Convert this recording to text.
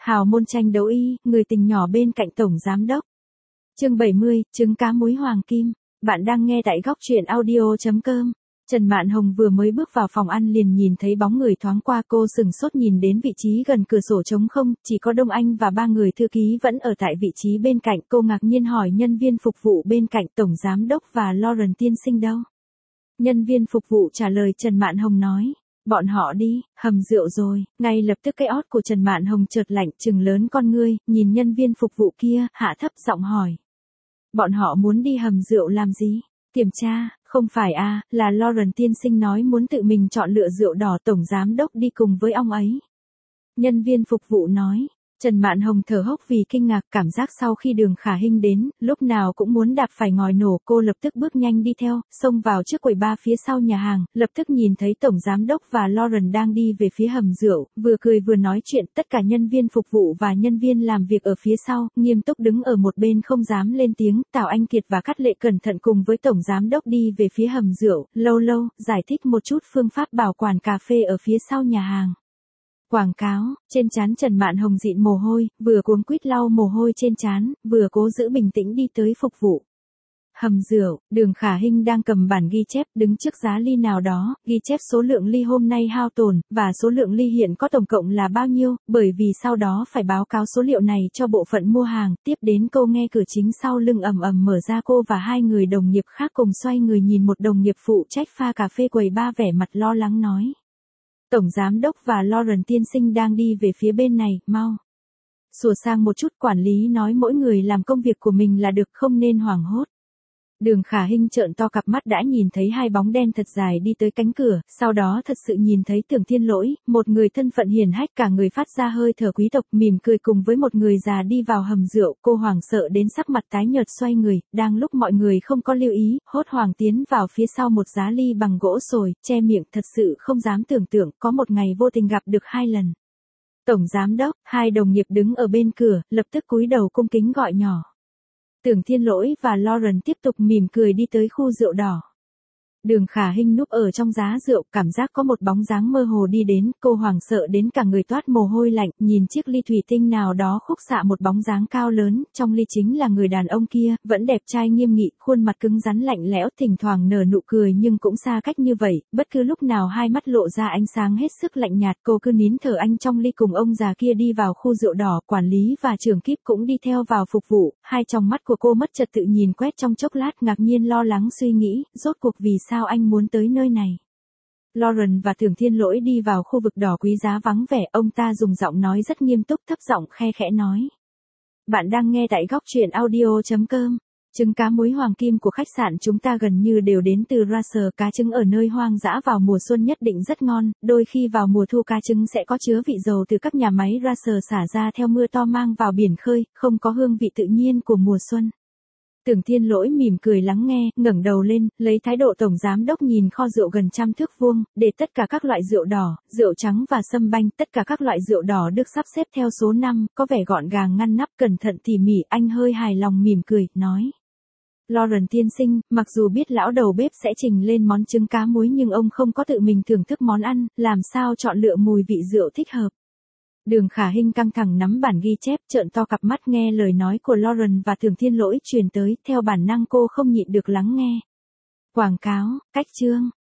Hào môn tranh đấu y, người tình nhỏ bên cạnh tổng giám đốc. Chương 70, trứng cá muối hoàng kim. Bạn đang nghe tại góc truyện audio.com. Trần Mạn Hồng vừa mới bước vào phòng ăn liền nhìn thấy bóng người thoáng qua, cô sừng sốt nhìn đến vị trí gần cửa sổ trống không, chỉ có Đông Anh và ba người thư ký vẫn ở tại vị trí bên cạnh. Cô ngạc nhiên hỏi nhân viên phục vụ bên cạnh tổng giám đốc và Lauren tiên sinh đâu. Nhân viên phục vụ trả lời Trần Mạn Hồng nói. Bọn họ đi, hầm rượu rồi. Ngay lập tức cái ót của Trần Mạn Hồng chợt lạnh, trừng lớn con ngươi, nhìn nhân viên phục vụ kia, hạ thấp giọng hỏi. Bọn họ muốn đi hầm rượu làm gì? Kiểm tra, không phải à, là Lauren tiên sinh nói muốn tự mình chọn lựa rượu đỏ, tổng giám đốc đi cùng với ông ấy. Nhân viên phục vụ nói. Trần Mạn Hồng thở hốc vì kinh ngạc, cảm giác sau khi Đường Khả Hinh đến, lúc nào cũng muốn đạp phải ngòi nổ. Cô lập tức bước nhanh đi theo, xông vào trước quầy bar phía sau nhà hàng, lập tức nhìn thấy tổng giám đốc và Lauren đang đi về phía hầm rượu, vừa cười vừa nói chuyện. Tất cả nhân viên phục vụ và nhân viên làm việc ở phía sau, nghiêm túc đứng ở một bên không dám lên tiếng. Tào Anh Kiệt và Cát Lệ cẩn thận cùng với tổng giám đốc đi về phía hầm rượu, lâu lâu giải thích một chút phương pháp bảo quản cà phê ở phía sau nhà hàng. Quảng cáo, trên trán Trần Mạn Hồng dịn mồ hôi, vừa cuống quýt lau mồ hôi trên trán, vừa cố giữ bình tĩnh đi tới phục vụ. Hầm rượu, Đường Khả Hinh đang cầm bản ghi chép đứng trước giá ly nào đó, ghi chép số lượng ly hôm nay hao tồn, và số lượng ly hiện có tổng cộng là bao nhiêu, bởi vì sau đó phải báo cáo số liệu này cho bộ phận mua hàng. Tiếp đến câu nghe cửa chính sau lưng ầm ầm mở ra, cô và hai người đồng nghiệp khác cùng xoay người nhìn một đồng nghiệp phụ trách pha cà phê quầy bar vẻ mặt lo lắng nói. Tổng giám đốc và Lauren tiên sinh đang đi về phía bên này, mau sửa sang một chút. Quản lý nói mỗi người làm công việc của mình là được, không nên hoảng hốt. Đường Khả Hinh trợn to cặp mắt đã nhìn thấy hai bóng đen thật dài đi tới cánh cửa, sau đó thật sự nhìn thấy Tưởng Thiên Lỗi, một người thân phận hiển hách cả người phát ra hơi thở quý tộc, mỉm cười cùng với một người già đi vào hầm rượu. Cô hoảng sợ đến sắc mặt tái nhợt xoay người, đang lúc mọi người không có lưu ý, hốt hoảng tiến vào phía sau một giá ly bằng gỗ sồi, che miệng thật sự không dám tưởng tượng có một ngày vô tình gặp được hai lần. Tổng giám đốc, hai đồng nghiệp đứng ở bên cửa, lập tức cúi đầu cung kính gọi nhỏ. Tưởng Thiên Lỗi và Lauren tiếp tục mỉm cười đi tới khu rượu đỏ. Đường Khả Hinh núp ở trong giá rượu, cảm giác có một bóng dáng mơ hồ đi đến, cô hoảng sợ đến cả người toát mồ hôi lạnh, nhìn chiếc ly thủy tinh nào đó khúc xạ một bóng dáng cao lớn, trong ly chính là người đàn ông kia, vẫn đẹp trai nghiêm nghị, khuôn mặt cứng rắn lạnh lẽo, thỉnh thoảng nở nụ cười nhưng cũng xa cách như vậy, bất cứ lúc nào hai mắt lộ ra ánh sáng hết sức lạnh nhạt. Cô cứ nín thở anh trong ly cùng ông già kia đi vào khu rượu đỏ, quản lý và trưởng kíp cũng đi theo vào phục vụ, hai tròng mắt của cô mất trật tự nhìn quét trong chốc lát, ngạc nhiên lo lắng suy nghĩ, rốt cuộc vì sao anh muốn tới nơi này. Lauren và Tưởng Thiên Lỗi đi vào khu vực đỏ quý giá vắng vẻ, ông ta dùng giọng nói rất nghiêm túc thấp giọng khe khẽ nói. Bạn đang nghe tại góc truyện audio.com. Trứng cá muối hoàng kim của khách sạn chúng ta gần như đều đến từ Russell, cá trứng ở nơi hoang dã vào mùa xuân nhất định rất ngon, đôi khi vào mùa thu cá trứng sẽ có chứa vị dầu từ các nhà máy Russell xả ra theo mưa to mang vào biển khơi, không có hương vị tự nhiên của mùa xuân. Tưởng Thiên Lỗi mỉm cười lắng nghe, ngẩng đầu lên, lấy thái độ tổng giám đốc nhìn kho rượu gần 100 thước vuông, để tất cả các loại rượu đỏ, rượu trắng và sâm banh, tất cả các loại rượu đỏ được sắp xếp theo số 5, có vẻ gọn gàng ngăn nắp, cẩn thận tỉ mỉ. Anh hơi hài lòng mỉm cười, nói. Lauren tiên sinh, mặc dù biết lão đầu bếp sẽ trình lên món trứng cá muối nhưng ông không có tự mình thưởng thức món ăn, làm sao chọn lựa mùi vị rượu thích hợp. Đường Khả Hinh căng thẳng nắm bản ghi chép, trợn to cặp mắt nghe lời nói của Lauren và Tưởng Thiên Lỗi truyền tới, theo bản năng cô không nhịn được lắng nghe. Quảng cáo, cách chương,